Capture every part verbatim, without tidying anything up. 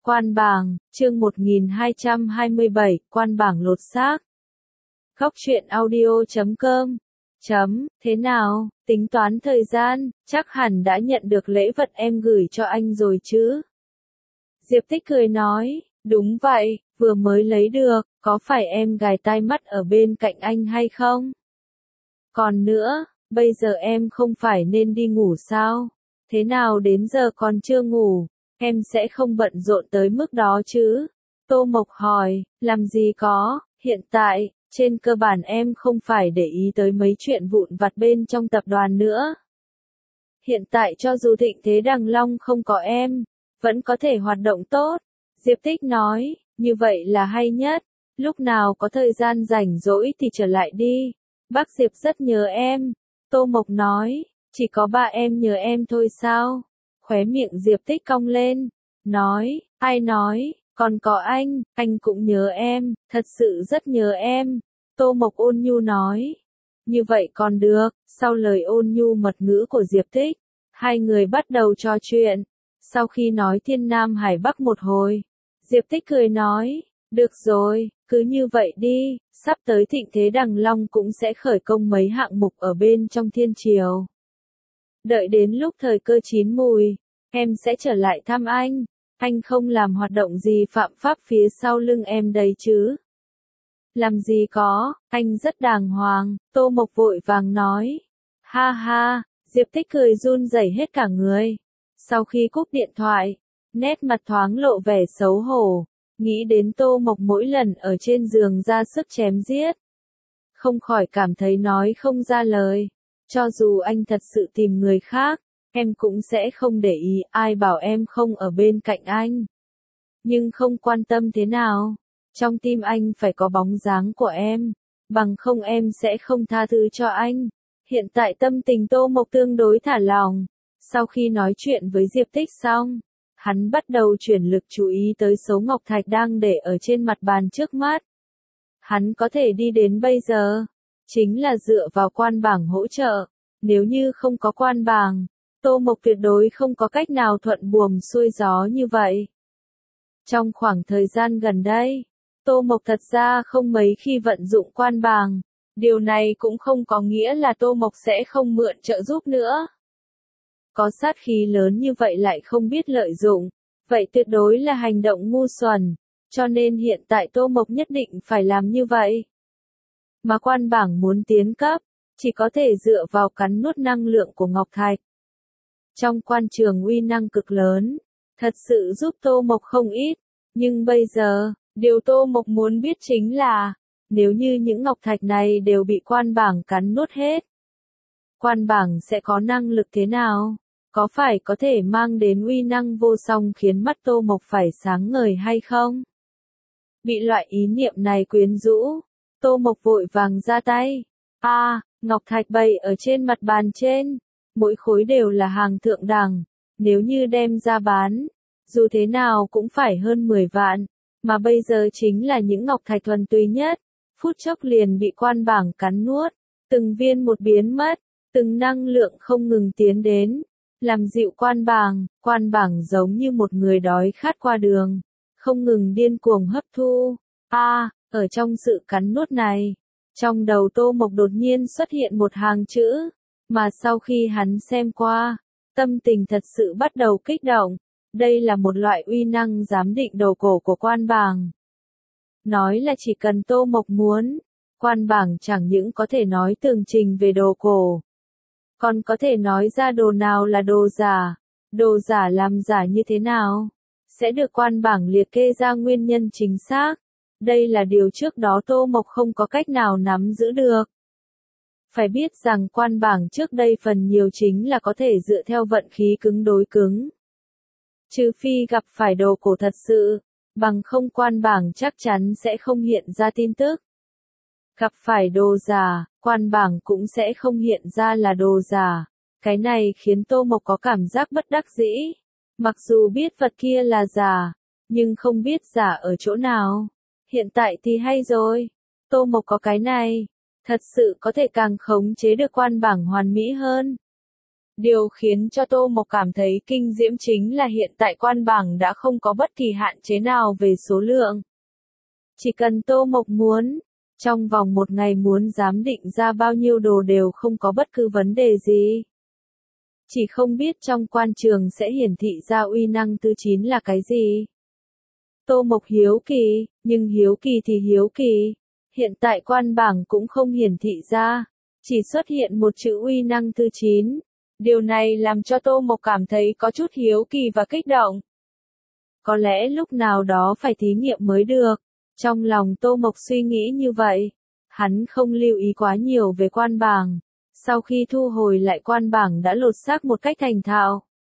Quan bảng, chương một nghìn hai trăm hai mươi bảy, quan bảng lột xác. Góc truyện audio chấm com. Chấm, thế nào, tính toán thời gian, chắc hẳn đã nhận được lễ vật em gửi cho anh rồi chứ? Diệp Tích cười nói, đúng vậy, vừa mới lấy được, có phải em gài tai mắt ở bên cạnh anh hay không? Còn nữa, bây giờ em không phải nên đi ngủ sao? Thế nào đến giờ còn chưa ngủ? Em sẽ không bận rộn tới mức đó chứ? Tô Mộc hỏi, làm gì có, hiện tại, trên cơ bản em không phải để ý tới mấy chuyện vụn vặt bên trong tập đoàn nữa. Hiện tại cho dù Thịnh Thế Đằng Long không có em, vẫn có thể hoạt động tốt. Diệp Tích nói, như vậy là hay nhất, lúc nào có thời gian rảnh rỗi thì trở lại đi. Bác Diệp rất nhớ em. Tô Mộc nói, chỉ có ba em nhớ em thôi sao? Khóe miệng Diệp Tích cong lên, nói, ai nói, còn có anh, anh cũng nhớ em, thật sự rất nhớ em. Tô Mộc ôn nhu nói, như vậy còn được. Sau lời ôn nhu mật ngữ của Diệp Tích, hai người bắt đầu trò chuyện. Sau khi nói Thiên Nam Hải Bắc một hồi, Diệp Tích cười nói, được rồi, cứ như vậy đi, sắp tới Thịnh Thế Đằng Long cũng sẽ khởi công mấy hạng mục ở bên trong Thiên Triều. Đợi đến lúc thời cơ chín mùi, em sẽ trở lại thăm anh, anh không làm hoạt động gì phạm pháp phía sau lưng em đấy chứ? Làm gì có, anh rất đàng hoàng, Tô Mộc vội vàng nói. Ha ha, Diệp Tích cười run rẩy hết cả người. Sau khi cúp điện thoại, nét mặt thoáng lộ vẻ xấu hổ, nghĩ đến Tô Mộc mỗi lần ở trên giường ra sức chém giết. Không khỏi cảm thấy nói không ra lời. Cho dù anh thật sự tìm người khác, em cũng sẽ không để ý, ai bảo em không ở bên cạnh anh. Nhưng không quan tâm thế nào, trong tim anh phải có bóng dáng của em, bằng không em sẽ không tha thứ cho anh. Hiện tại tâm tình Tô Mộc tương đối thả lỏng. Sau khi nói chuyện với Diệp Tích xong, hắn bắt đầu chuyển lực chú ý tới số ngọc thạch đang để ở trên mặt bàn trước mắt. Hắn có thể đi đến bây giờ, chính là dựa vào quan bảng hỗ trợ. Nếu như không có quan bảng, Tô Mộc tuyệt đối không có cách nào thuận buồm xuôi gió như vậy. Trong khoảng thời gian gần đây, Tô Mộc thật ra không mấy khi vận dụng quan bảng. Điều này cũng không có nghĩa là Tô Mộc sẽ không mượn trợ giúp nữa. Có sát khí lớn như vậy lại không biết lợi dụng, vậy tuyệt đối là hành động ngu xuẩn, cho nên hiện tại Tô Mộc nhất định phải làm như vậy. Mà quan bảng muốn tiến cấp, chỉ có thể dựa vào cắn nuốt năng lượng của Ngọc Thạch. Trong quan trường uy năng cực lớn, thật sự giúp Tô Mộc không ít, nhưng bây giờ, điều Tô Mộc muốn biết chính là, nếu như những Ngọc Thạch này đều bị quan bảng cắn nuốt hết, quan bảng sẽ có năng lực thế nào? Có phải có thể mang đến uy năng vô song khiến mắt Tô Mộc phải sáng ngời hay không? Bị loại ý niệm này quyến rũ, Tô Mộc vội vàng ra tay. A, à, Ngọc Thạch bày ở trên mặt bàn trên, mỗi khối đều là hàng thượng đẳng, nếu như đem ra bán, dù thế nào cũng phải hơn mười vạn, mà bây giờ chính là những Ngọc Thạch thuần túy nhất, phút chốc liền bị quan bảng cắn nuốt, từng viên một biến mất, từng năng lượng không ngừng tiến đến, làm dịu quan bảng, quan bảng giống như một người đói khát qua đường, không ngừng điên cuồng hấp thu. A, à, ở trong sự cắn nuốt này, trong đầu Tô Mộc đột nhiên xuất hiện một hàng chữ, mà sau khi hắn xem qua, tâm tình thật sự bắt đầu kích động. Đây là một loại uy năng giám định đồ cổ của quan bảng. Nói là chỉ cần Tô Mộc muốn, quan bảng chẳng những có thể nói tường trình về đồ cổ, còn có thể nói ra đồ nào là đồ giả, đồ giả làm giả như thế nào, sẽ được quan bảng liệt kê ra nguyên nhân chính xác. Đây là điều trước đó Tô Mộc không có cách nào nắm giữ được. Phải biết rằng quan bảng trước đây phần nhiều chính là có thể dựa theo vận khí cứng đối cứng. Trừ phi gặp phải đồ cổ thật sự, bằng không quan bảng chắc chắn sẽ không hiện ra tin tức. Gặp phải đồ giả, quan bảng cũng sẽ không hiện ra là đồ giả. Cái này khiến Tô Mộc có cảm giác bất đắc dĩ. Mặc dù biết vật kia là giả, nhưng không biết giả ở chỗ nào. Hiện tại thì hay rồi. Tô Mộc có cái này, thật sự có thể càng khống chế được quan bảng hoàn mỹ hơn. Điều khiến cho Tô Mộc cảm thấy kinh diễm chính là hiện tại quan bảng đã không có bất kỳ hạn chế nào về số lượng. Chỉ cần Tô Mộc muốn, trong vòng một ngày muốn giám định ra bao nhiêu đồ đều không có bất cứ vấn đề gì. Chỉ không biết trong quan trường sẽ hiển thị ra uy năng tư chín là cái gì. Tô Mộc hiếu kỳ, nhưng hiếu kỳ thì hiếu kỳ. Hiện tại quan bảng cũng không hiển thị ra, chỉ xuất hiện một chữ uy năng tư chín. Điều này làm cho Tô Mộc cảm thấy có chút hiếu kỳ và kích động. Có lẽ lúc nào đó phải thí nghiệm mới được. Trong lòng Tô Mộc suy nghĩ như vậy. Hắn không lưu ý quá nhiều về quan bảng. Sau khi thu hồi lại quan bảng đã lột xác một cách thành thạo.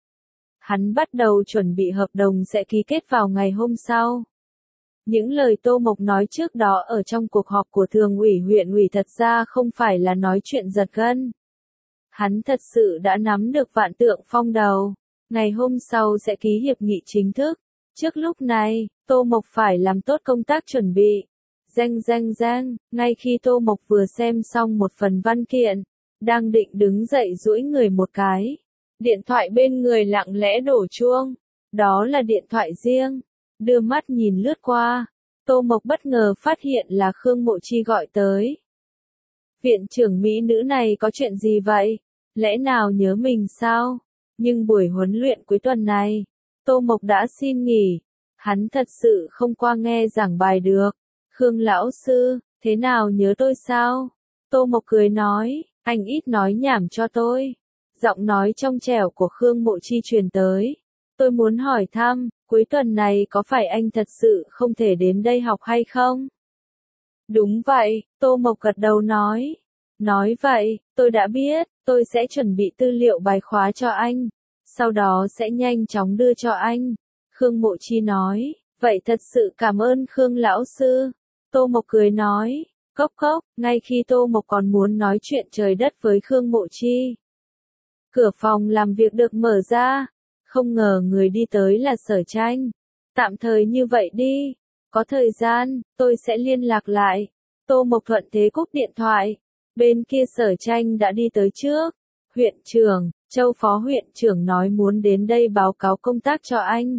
Hắn bắt đầu chuẩn bị hợp đồng sẽ ký kết vào ngày hôm sau. Những lời Tô Mộc nói trước đó ở trong cuộc họp của thường ủy huyện ủy thật ra không phải là nói chuyện giật gân. Hắn thật sự đã nắm được vạn tượng phong đầu. Ngày hôm sau sẽ ký hiệp nghị chính thức. Trước lúc này, Tô Mộc phải làm tốt công tác chuẩn bị. Reng reng reng, ngay khi Tô Mộc vừa xem xong một phần văn kiện, đang định đứng dậy duỗi người một cái. Điện thoại bên người lặng lẽ đổ chuông. Đó là điện thoại riêng. Đưa mắt nhìn lướt qua. Tô Mộc bất ngờ phát hiện là Khương Mộ Chi gọi tới. Viện trưởng mỹ nữ này có chuyện gì vậy? Lẽ nào nhớ mình sao? Nhưng buổi huấn luyện cuối tuần này, Tô Mộc đã xin nghỉ. Hắn thật sự không qua nghe giảng bài được. Khương lão sư, thế nào nhớ tôi sao? Tô Mộc cười nói, anh ít nói nhảm cho tôi. Giọng nói trong trẻo của Khương Mộ Chi truyền tới. Tôi muốn hỏi thăm, cuối tuần này có phải anh thật sự không thể đến đây học hay không? Đúng vậy, Tô Mộc gật đầu nói. Nói vậy, tôi đã biết, tôi sẽ chuẩn bị tư liệu bài khóa cho anh. Sau đó sẽ nhanh chóng đưa cho anh. Khương Mộ Chi nói, vậy thật sự cảm ơn Khương lão sư. Tô Mộc cười nói, cốc cốc, ngay khi Tô Mộc còn muốn nói chuyện trời đất với Khương Mộ Chi. Cửa phòng làm việc được mở ra, không ngờ người đi tới là Sở Tranh. Tạm thời như vậy đi, có thời gian, tôi sẽ liên lạc lại. Tô Mộc thuận thế cúp điện thoại, bên kia Sở Tranh đã đi tới trước. Huyện trưởng, Châu phó huyện trưởng nói muốn đến đây báo cáo công tác cho anh.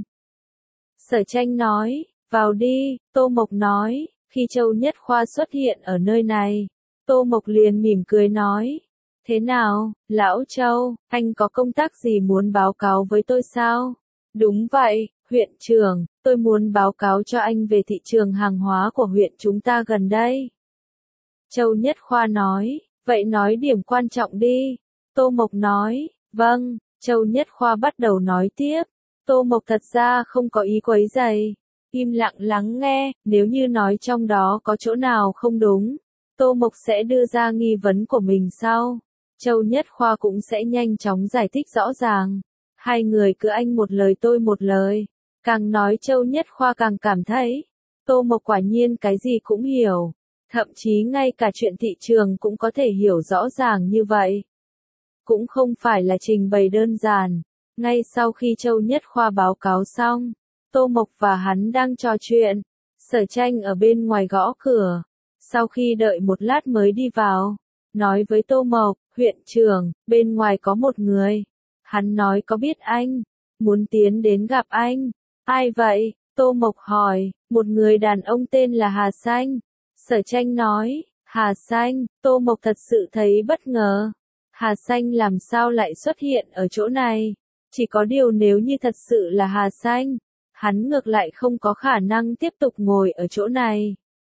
Sở Tranh nói, vào đi, Tô Mộc nói, khi Châu Nhất Khoa xuất hiện ở nơi này. Tô Mộc liền mỉm cười nói. Thế nào, Lão Châu, anh có công tác gì muốn báo cáo với tôi sao? Đúng vậy, huyện trưởng, tôi muốn báo cáo cho anh về thị trường hàng hóa của huyện chúng ta gần đây. Châu Nhất Khoa nói, vậy nói điểm quan trọng đi. Tô Mộc nói, vâng, Châu Nhất Khoa bắt đầu nói tiếp. Tô Mộc thật ra không có ý quấy rầy, im lặng lắng nghe, nếu như nói trong đó có chỗ nào không đúng, Tô Mộc sẽ đưa ra nghi vấn của mình sau. Châu Nhất Khoa cũng sẽ nhanh chóng giải thích rõ ràng. Hai người cứ anh một lời tôi một lời. Càng nói Châu Nhất Khoa càng cảm thấy, Tô Mộc quả nhiên cái gì cũng hiểu. Thậm chí ngay cả chuyện thị trường cũng có thể hiểu rõ ràng như vậy. Cũng không phải là trình bày đơn giản. Ngay sau khi Châu Nhất Khoa báo cáo xong, Tô Mộc và hắn đang trò chuyện. Sở Tranh ở bên ngoài gõ cửa. Sau khi đợi một lát mới đi vào, nói với Tô Mộc, huyện trưởng, bên ngoài có một người. Hắn nói có biết anh, muốn tiến đến gặp anh. Ai vậy? Tô Mộc hỏi, một người đàn ông tên là Hà Xanh. Sở Tranh nói, Hà Xanh, Tô Mộc thật sự thấy bất ngờ. Hà Xanh làm sao lại xuất hiện ở chỗ này? Chỉ có điều nếu như thật sự là Hà Xanh, hắn ngược lại không có khả năng tiếp tục ngồi ở chỗ này.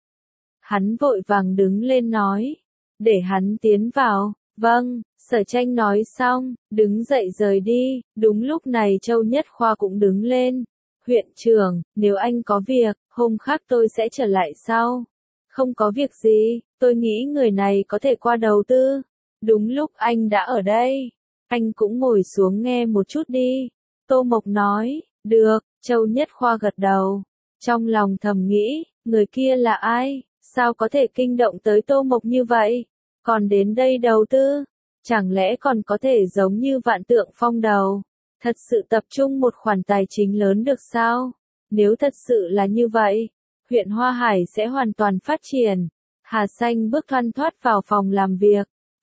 Hắn vội vàng đứng lên nói, để hắn tiến vào. Vâng, Sở Tranh nói xong, đứng dậy rời đi. Đúng lúc này Châu Nhất Khoa cũng đứng lên. Huyện trưởng, nếu anh có việc, hôm khác tôi sẽ trở lại sau. Không có việc gì, tôi nghĩ người này có thể qua đầu tư. Đúng lúc anh đã ở đây, anh cũng ngồi xuống nghe một chút đi. Tô Mộc nói, được, Châu Nhất Khoa gật đầu. Trong lòng thầm nghĩ, người kia là ai, sao có thể kinh động tới Tô Mộc như vậy, còn đến đây đầu tư, chẳng lẽ còn có thể giống như Vạn Tượng Phong đầu, thật sự tập trung một khoản tài chính lớn được sao? Nếu thật sự là như vậy, huyện Hoa Hải sẽ hoàn toàn phát triển. Hà Xanh bước thoăn thoắt vào phòng làm việc.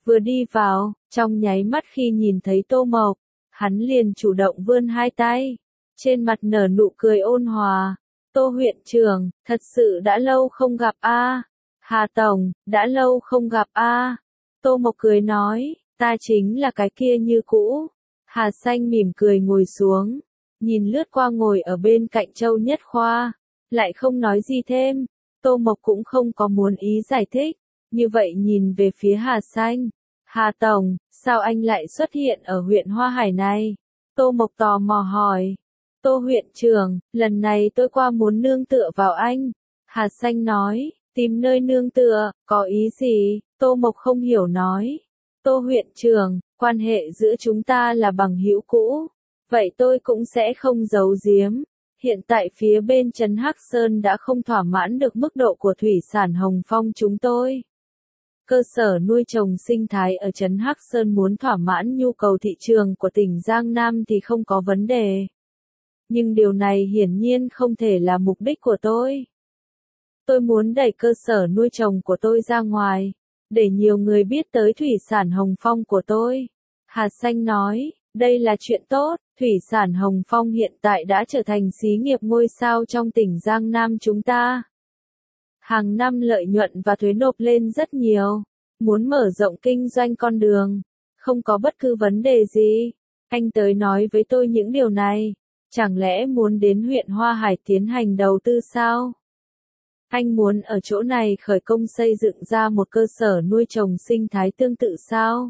Vừa đi vào, trong nháy mắt khi nhìn thấy Tô Mộc, hắn liền chủ động vươn hai tay, trên mặt nở nụ cười ôn hòa. Tô huyện trưởng, thật sự đã lâu không gặp a. Hà tổng, đã lâu không gặp a. Tô Mộc cười nói, ta chính là cái kia như cũ. Hà Xanh mỉm cười ngồi xuống, nhìn lướt qua ngồi ở bên cạnh Châu Nhất Khoa, lại không nói gì thêm. Tô Mộc cũng không có muốn ý giải thích, như vậy nhìn về phía Hà Xanh. Hà tổng, sao anh lại xuất hiện ở huyện Hoa Hải này? Tô Mộc tò mò hỏi. Tô huyện trưởng, lần này tôi qua muốn nương tựa vào anh. Hà Xanh nói, tìm nơi nương tựa, có ý gì? Tô Mộc không hiểu nói. Tô huyện trưởng, quan hệ giữa chúng ta là bằng hữu cũ. Vậy tôi cũng sẽ không giấu giếm. Hiện tại phía bên Trấn Hắc Sơn đã không thỏa mãn được mức độ của thủy sản Hồng Phong chúng tôi. Cơ sở nuôi trồng sinh thái ở Trấn Hắc Sơn muốn thỏa mãn nhu cầu thị trường của tỉnh Giang Nam thì không có vấn đề. Nhưng điều này hiển nhiên không thể là mục đích của tôi. Tôi muốn đẩy cơ sở nuôi trồng của tôi ra ngoài, để nhiều người biết tới thủy sản Hồng Phong của tôi. Hà Xanh nói, đây là chuyện tốt, thủy sản Hồng Phong hiện tại đã trở thành xí nghiệp ngôi sao trong tỉnh Giang Nam chúng ta. Hàng năm lợi nhuận và thuế nộp lên rất nhiều, muốn mở rộng kinh doanh con đường, không có bất cứ vấn đề gì. Anh tới nói với tôi những điều này, chẳng lẽ muốn đến huyện Hoa Hải tiến hành đầu tư sao? Anh muốn ở chỗ này khởi công xây dựng ra một cơ sở nuôi trồng sinh thái tương tự sao?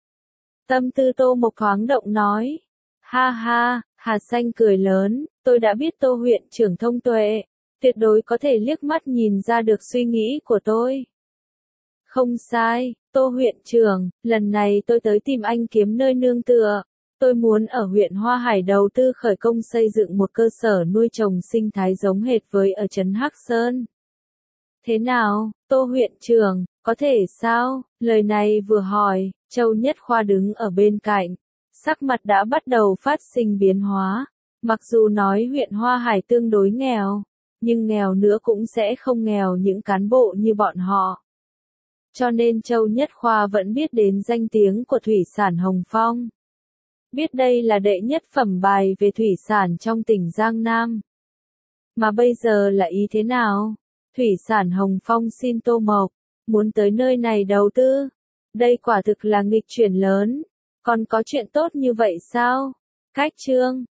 Tâm tư Tô Mộc thoáng động nói. Ha ha, Hà Xanh cười lớn, tôi đã biết Tô huyện trưởng thông tuệ, tuyệt đối có thể liếc mắt nhìn ra được suy nghĩ của tôi. Không sai, Tô huyện trưởng, lần này tôi tới tìm anh kiếm nơi nương tựa. Tôi muốn ở huyện Hoa Hải đầu tư khởi công xây dựng một cơ sở nuôi trồng sinh thái giống hệt với ở Trấn Hắc Sơn. Thế nào, Tô huyện trưởng, có thể sao? Lời này vừa hỏi, Châu Nhất Khoa đứng ở bên cạnh, sắc mặt đã bắt đầu phát sinh biến hóa. Mặc dù nói huyện Hoa Hải tương đối nghèo, nhưng nghèo nữa cũng sẽ không nghèo những cán bộ như bọn họ. Cho nên Châu Nhất Khoa vẫn biết đến danh tiếng của thủy sản Hồng Phong. Biết đây là đệ nhất phẩm bài về thủy sản trong tỉnh Giang Nam. Mà bây giờ là ý thế nào? Thủy sản Hồng Phong xin Tô Mộc, muốn tới nơi này đầu tư. Đây quả thực là nghịch chuyển lớn. Còn có chuyện tốt như vậy sao? Cách chương